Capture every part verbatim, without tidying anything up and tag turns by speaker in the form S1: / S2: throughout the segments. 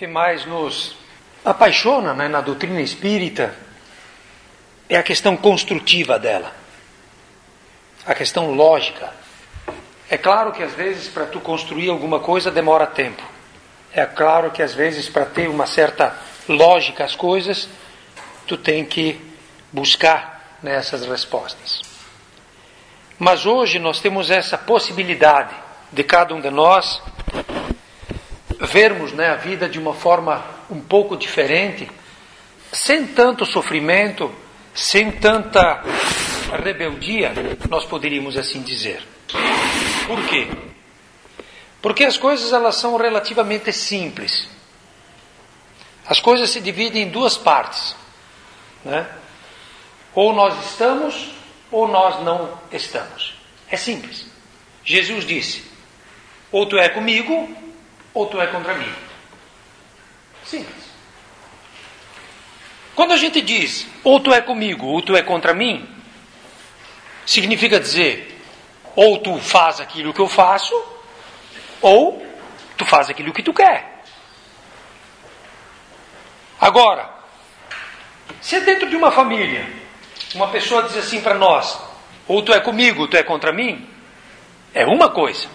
S1: que mais nos apaixona, né, na doutrina espírita é a questão construtiva dela, a questão lógica. É claro que às vezes para tu construir alguma coisa demora tempo. É claro que às vezes para ter uma certa lógica às coisas, tu tem que buscar nessas respostas. Mas hoje nós temos essa possibilidade de cada um de nós vermos, né, a vida de uma forma um pouco diferente, sem tanto sofrimento, sem tanta rebeldia, nós poderíamos assim dizer. Por quê? Porque as coisas elas são relativamente simples. As coisas se dividem em duas partes, né? Ou nós estamos, ou nós não estamos. É simples. Jesus disse, ou tu é comigo, ou tu é contra mim. Simples. Quando a gente diz, ou tu é comigo, ou tu é contra mim, significa dizer, ou tu faz aquilo que eu faço, ou tu faz aquilo que tu quer. Agora, se dentro de uma família, uma pessoa diz assim para nós, ou tu é comigo, ou tu é contra mim, é uma coisa.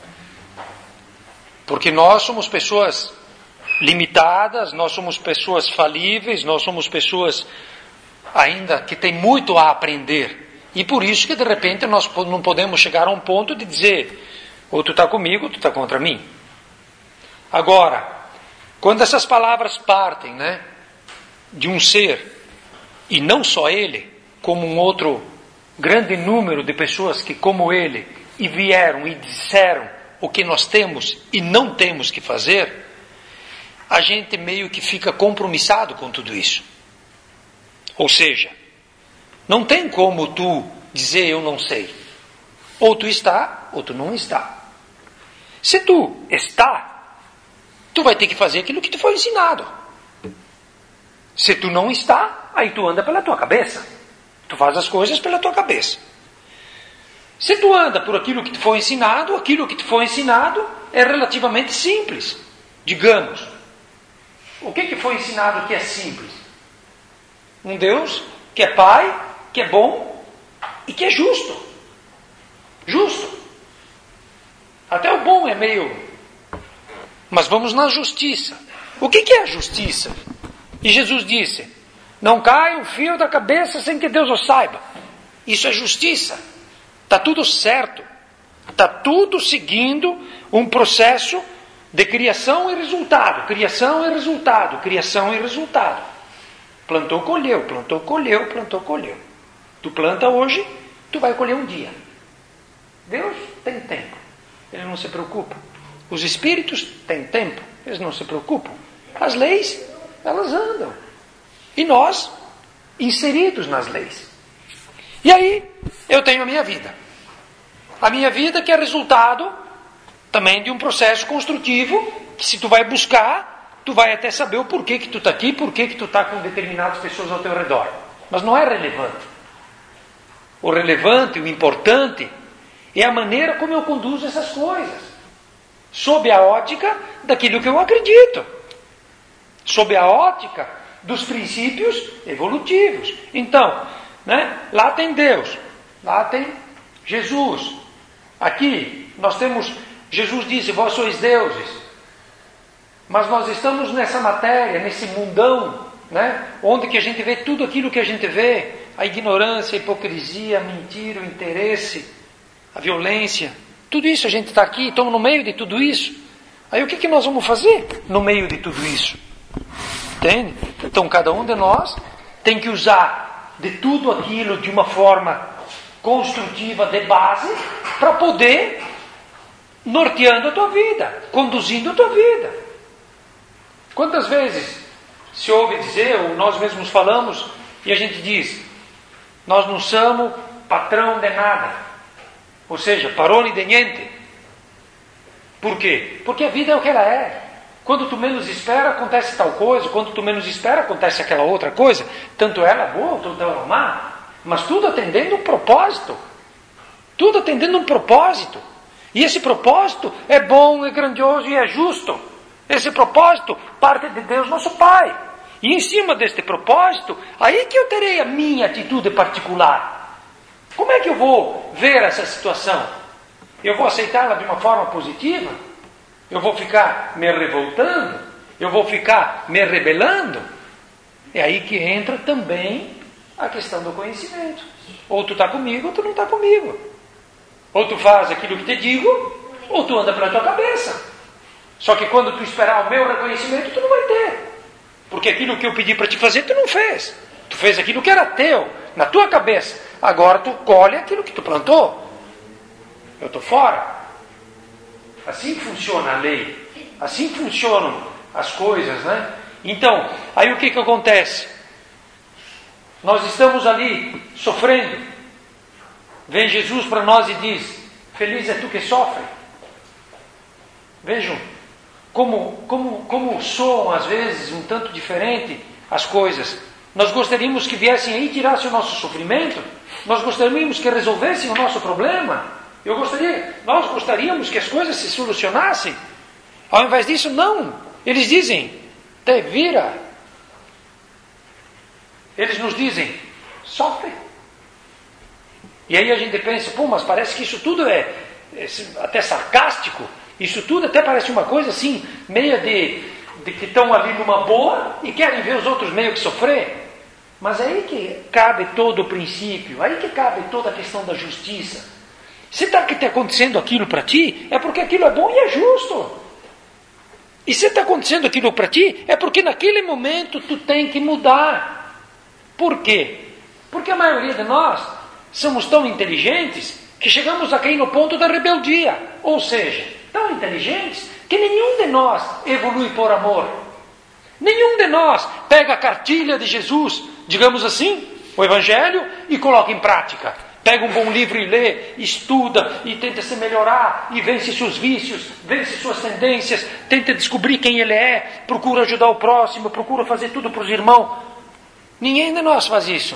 S1: Porque nós somos pessoas limitadas, nós somos pessoas falíveis, nós somos pessoas ainda que têm muito a aprender. E por isso que de repente nós não podemos chegar a um ponto de dizer, ou tu está comigo, ou tu está contra mim. Agora, quando essas palavras partem, né, de um ser, e não só ele, como um outro grande número de pessoas que como ele, e vieram e disseram o que nós temos e não temos que fazer, a gente meio que fica compromissado com tudo isso. Ou seja, não tem como tu dizer eu não sei. Ou tu está, ou tu não está. Se tu está, tu vai ter que fazer aquilo que te foi ensinado. Se tu não está, aí tu anda pela tua cabeça. Tu faz as coisas pela tua cabeça. Se tu anda por aquilo que te foi ensinado, aquilo que te foi ensinado é relativamente simples. Digamos, o que que foi ensinado que é simples? Um Deus que é Pai, que é bom e que é justo. Justo. Até o bom é meio... Mas vamos na justiça. O que que é a justiça? E Jesus disse, não cai um fio da cabeça sem que Deus o saiba. Isso é justiça. Está tudo certo. Está tudo seguindo um processo de criação e resultado. Criação e resultado. Criação e resultado. Plantou, colheu. Plantou, colheu. Plantou, colheu. Tu planta hoje, tu vai colher um dia. Deus tem tempo. Ele não se preocupa. Os espíritos têm tempo. Eles não se preocupam. As leis, elas andam. E nós, inseridos nas leis. E aí, eu tenho a minha vida. A minha vida que é resultado também de um processo construtivo, que se tu vai buscar, tu vai até saber o porquê que tu está aqui, porquê que tu está com determinadas pessoas ao teu redor. Mas não é relevante. O relevante, o importante, é a maneira como eu conduzo essas coisas. Sob a ótica daquilo que eu acredito. Sob a ótica dos princípios evolutivos. Então, né, lá tem Deus, lá tem Jesus. Aqui nós temos, Jesus disse, vós sois deuses. Mas nós estamos nessa matéria, nesse mundão, né, onde que a gente vê tudo aquilo que a gente vê. A ignorância, a hipocrisia, a mentira, o interesse, a violência. Tudo isso a gente está aqui, estamos no meio de tudo isso. Aí o que, que nós vamos fazer no meio de tudo isso? Entende? Então cada um de nós tem que usar de tudo aquilo de uma forma construtiva de base para poder norteando a tua vida, conduzindo a tua vida. Quantas vezes se ouve dizer, ou nós mesmos falamos, e a gente diz, nós não somos patrão de nada. Ou seja, parole de niente. Por quê? Porque a vida é o que ela é. Quando tu menos espera, acontece tal coisa. Quando tu menos espera, acontece aquela outra coisa. Tanto ela é boa, tanto ela é má. Mas tudo atendendo um propósito. Tudo atendendo um propósito. E esse propósito é bom, é grandioso e é justo. Esse propósito parte de Deus, nosso Pai. E em cima deste propósito, aí que eu terei a minha atitude particular. Como é que eu vou ver essa situação? Eu vou aceitá-la de uma forma positiva? Eu vou ficar me revoltando? Eu vou ficar me rebelando? É aí que entra também a questão do conhecimento. Ou tu está comigo, ou tu não está comigo. Ou tu faz aquilo que te digo, ou tu anda pela tua cabeça. Só que quando tu esperar o meu reconhecimento, tu não vai ter. Porque aquilo que eu pedi para te fazer, tu não fez. Tu fez aquilo que era teu, na tua cabeça. Agora tu colhe aquilo que tu plantou. Eu estou fora. Assim funciona a lei. Assim funcionam as coisas, né? Então, aí o que que acontece? Nós estamos ali sofrendo. Vem Jesus para nós e diz: feliz é tu que sofre. Vejam como, como, como soam às vezes um tanto diferente as coisas. Nós gostaríamos que viessem aí e tirassem o nosso sofrimento. Nós gostaríamos que resolvessem o nosso problema. Eu gostaria, nós gostaríamos que as coisas se solucionassem. Ao invés disso, não. Eles dizem: te vira. Eles nos dizem: sofre. E aí a gente pensa: pô, mas parece que isso tudo é, é até sarcástico. Isso tudo até parece uma coisa assim, meia de, de que estão ali numa boa e querem ver os outros meio que sofrer. Mas é aí que cabe todo o princípio, aí que cabe toda a questão da justiça. Se está acontecendo aquilo para ti, é porque aquilo é bom e é justo. E se está acontecendo aquilo para ti, é porque naquele momento tu tem que mudar. Por quê? Porque a maioria de nós somos tão inteligentes que chegamos a cair no ponto da rebeldia. Ou seja, tão inteligentes que nenhum de nós evolui por amor. Nenhum de nós pega a cartilha de Jesus, digamos assim, o Evangelho, e coloca em prática. Pega um bom livro e lê, estuda e tenta se melhorar e vence seus vícios, vence suas tendências, tenta descobrir quem ele é, procura ajudar o próximo, procura fazer tudo para os irmãos. Ninguém de nós faz isso.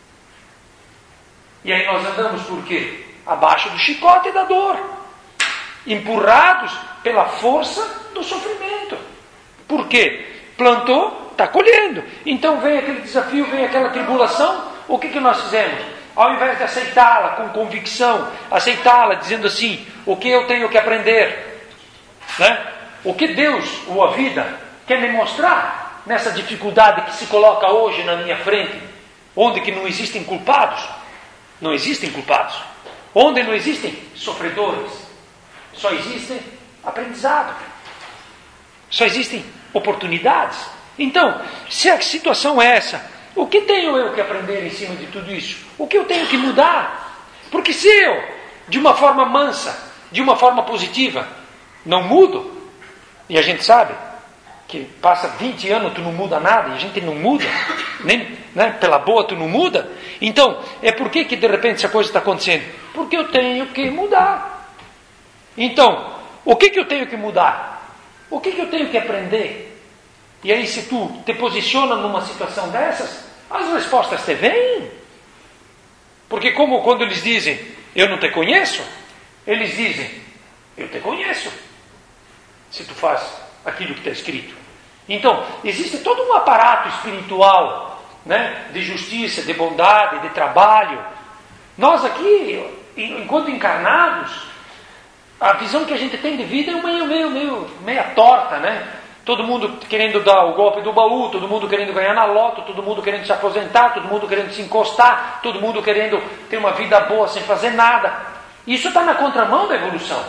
S1: E aí nós andamos por quê? Abaixo do chicote e da dor, empurrados pela força do sofrimento. Por quê? Plantou, está colhendo. Então vem aquele desafio, vem aquela tribulação. O que, que nós fizemos? Ao invés de aceitá-la com convicção, aceitá-la dizendo assim: o que eu tenho que aprender? Né? O que Deus, ou a vida, quer me mostrar nessa dificuldade que se coloca hoje na minha frente? Onde que não existem culpados? Não existem culpados. Onde não existem sofredores? Só existem aprendizado. Só existem oportunidades. Então, se a situação é essa, o que tenho eu que aprender em cima de tudo isso? O que eu tenho que mudar? Porque se eu, de uma forma mansa, de uma forma positiva, não mudo, e a gente sabe que passa vinte anos tu não muda nada, e a gente não muda, nem, né, pela boa tu não muda, então, é por que que de repente essa coisa está acontecendo? Porque eu tenho que mudar. Então, o que que eu tenho que mudar? O que que eu tenho que aprender? E aí se tu te posiciona numa situação dessas, as respostas te vêm. Porque como quando eles dizem: eu não te conheço, eles dizem: eu te conheço, se tu faz aquilo que está escrito. Então, existe todo um aparato espiritual, né, de justiça, de bondade, de trabalho. Nós aqui, enquanto encarnados, a visão que a gente tem de vida é meio, meio, meio, meia torta, né? Todo mundo querendo dar o golpe do baú, todo mundo querendo ganhar na loto, todo mundo querendo se aposentar, todo mundo querendo se encostar, todo mundo querendo ter uma vida boa sem fazer nada. Isso está na contramão da evolução.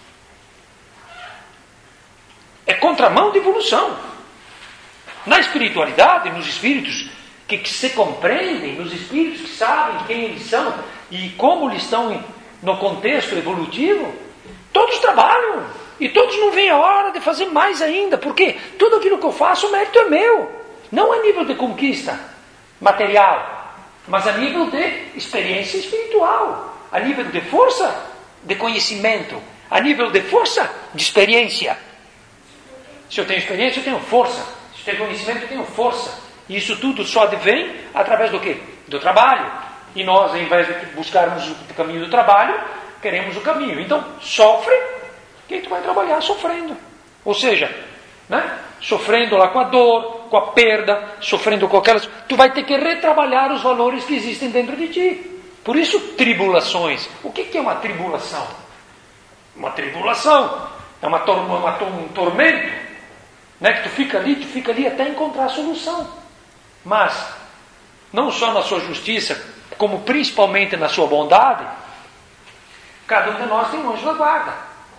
S1: É contramão da evolução. Na espiritualidade, nos espíritos que, que se compreendem, nos espíritos que sabem quem eles são e como eles estão no contexto evolutivo, todos trabalham. E todos não veem a hora de fazer mais ainda, porque tudo aquilo que eu faço, o mérito é meu. Não a nível de conquista material, mas a nível de experiência espiritual, a nível de força de conhecimento, a nível de força de experiência. Se eu tenho experiência, eu tenho força. Se eu tenho conhecimento, eu tenho força. E isso tudo só vem através do quê? Do trabalho. E nós, ao invés de buscarmos o caminho do trabalho, queremos o caminho. Então, sofre, que tu vai trabalhar sofrendo. Ou seja, né? Sofrendo lá com a dor, com a perda, sofrendo com aquelas... Tu vai ter que retrabalhar os valores que existem dentro de ti. Por isso, tribulações. O que é uma tribulação? Uma tribulação é uma tor- uma, um tormento, né? Que tu fica ali, tu fica ali até encontrar a solução. Mas, não só na sua justiça, como principalmente na sua bondade, cada um de nós tem um anjo da guarda.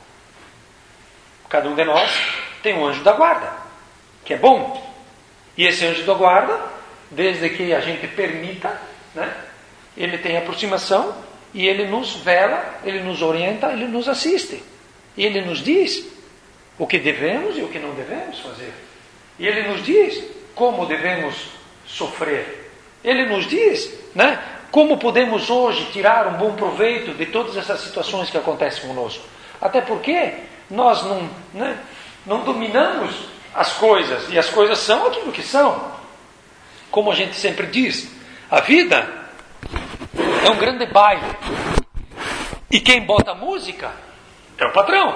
S1: Cada um de nós tem um anjo da guarda, que é bom. E esse anjo da guarda, desde que a gente permita, né, ele tem aproximação e ele nos vela, ele nos orienta, ele nos assiste. E ele nos diz o que devemos e o que não devemos fazer. E ele nos diz como devemos sofrer. Ele nos diz, né, como podemos hoje tirar um bom proveito de todas essas situações que acontecem conosco. Até porque nós não, né, não dominamos as coisas, e as coisas são aquilo que são. Como a gente sempre diz, a vida é um grande baile. E quem bota música é o patrão.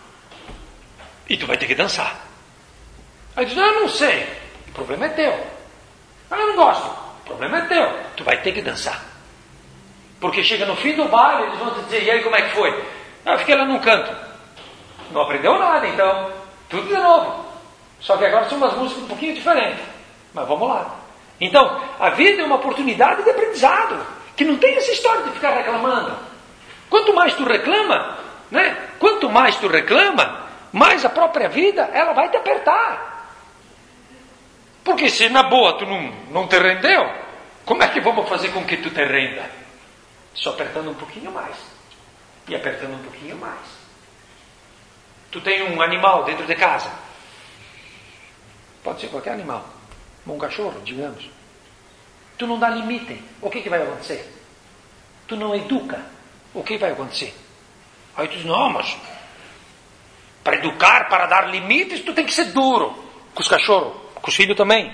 S1: E tu vai ter que dançar. Aí diz, ah, eu não sei. O problema é teu. Ah, eu não gosto. O problema é teu. Tu vai ter que dançar. Porque chega no fim do baile, eles vão te dizer, e aí como é que foi? Ah, eu fiquei lá num canto. Não aprendeu nada, então. Tudo de novo. Só que agora são umas músicas um pouquinho diferentes. Mas vamos lá. Então, a vida é uma oportunidade de aprendizado. Que não tem essa história de ficar reclamando. Quanto mais tu reclama, né? Quanto mais tu reclama, mais a própria vida, ela vai te apertar. Porque se na boa tu não, não te rendeu, como é que vamos fazer com que tu te renda? Só apertando um pouquinho mais. E apertando um pouquinho mais. Tu tem um animal dentro de casa. Pode ser qualquer animal. Um cachorro, digamos. Tu não dá limite. O que, que vai acontecer? Tu não educa. O que vai acontecer? Aí tu diz, não, mas para educar, para dar limites, tu tem que ser duro. Com os cachorros, com os filhos também.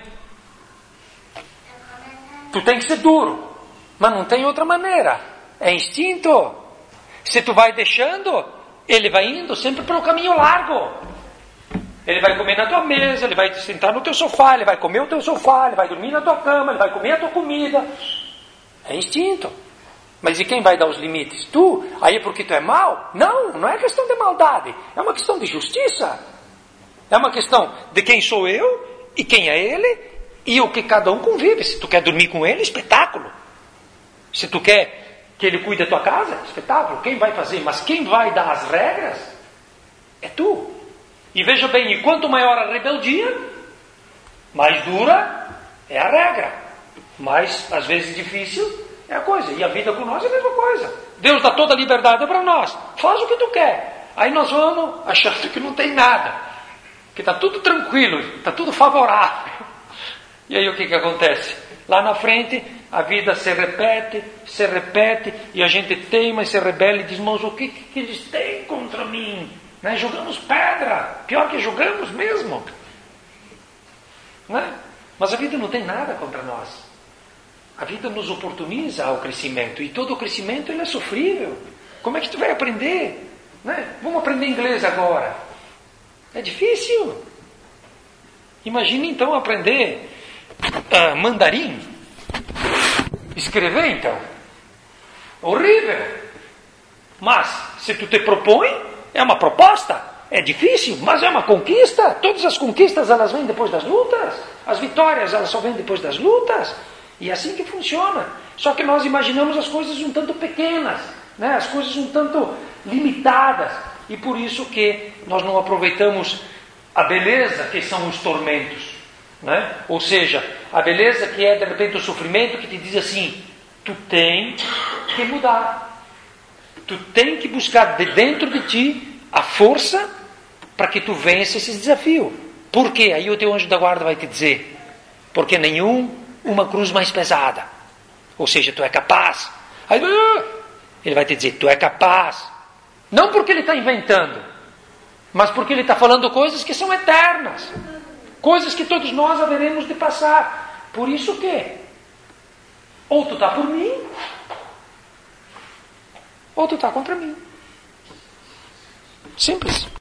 S1: Tu tem que ser duro. Mas não tem outra maneira. É instinto. Se tu vai deixando, ele vai indo sempre pelo caminho largo. Ele vai comer na tua mesa, ele vai sentar no teu sofá, ele vai comer o teu sofá, ele vai dormir na tua cama, ele vai comer a tua comida. É instinto. Mas e quem vai dar os limites? Tu? Aí é porque tu é mau? Não, não é questão de maldade. É uma questão de justiça. É uma questão de quem sou eu e quem é ele e o que cada um convive. Se tu quer dormir com ele, espetáculo. Se tu quer que ele cuide da tua casa, espetáculo. Quem vai fazer? Mas quem vai dar as regras é tu. E veja bem, e quanto maior a rebeldia, mais dura é a regra. Mais, às vezes, difícil é a coisa. E a vida com nós é a mesma coisa. Deus dá toda a liberdade para nós. Faz o que tu quer. Aí nós vamos achando que não tem nada. Que está tudo tranquilo, está tudo favorável. E aí o que, que acontece? Lá na frente, a vida se repete, se repete, e a gente teima e se rebela e diz, mas o que, que eles têm contra mim? Né? Jogamos pedra, pior que jogamos mesmo. Né? Mas a vida não tem nada contra nós. A vida nos oportuniza ao crescimento, e todo o crescimento ele é sofrível. Como é que tu vai aprender? Né? Vamos aprender inglês agora. É difícil. Imagine então aprender uh, mandarim. Escrever então. Horrível. Mas se tu te propõe, é uma proposta, é difícil, mas é uma conquista. Todas as conquistas elas vêm depois das lutas. As vitórias elas só vêm depois das lutas. E é assim que funciona. Só que nós imaginamos as coisas um tanto pequenas, né? As coisas um tanto limitadas. E por isso que nós não aproveitamos a beleza que são os tormentos, né? Ou seja, a beleza que é de repente o sofrimento que te diz assim, tu tem que mudar. Tu tem que buscar de dentro de ti a força para que tu vença esse desafio. Por quê? Aí o teu anjo da guarda vai te dizer, porque nenhum, uma cruz mais pesada. Ou seja, tu é capaz. Aí ele vai te dizer, tu é capaz. Não porque ele está inventando, mas porque ele está falando coisas que são eternas. Coisas que todos nós haveremos de passar. Por isso que, ou tu está por mim, ou tu está contra mim. Simples.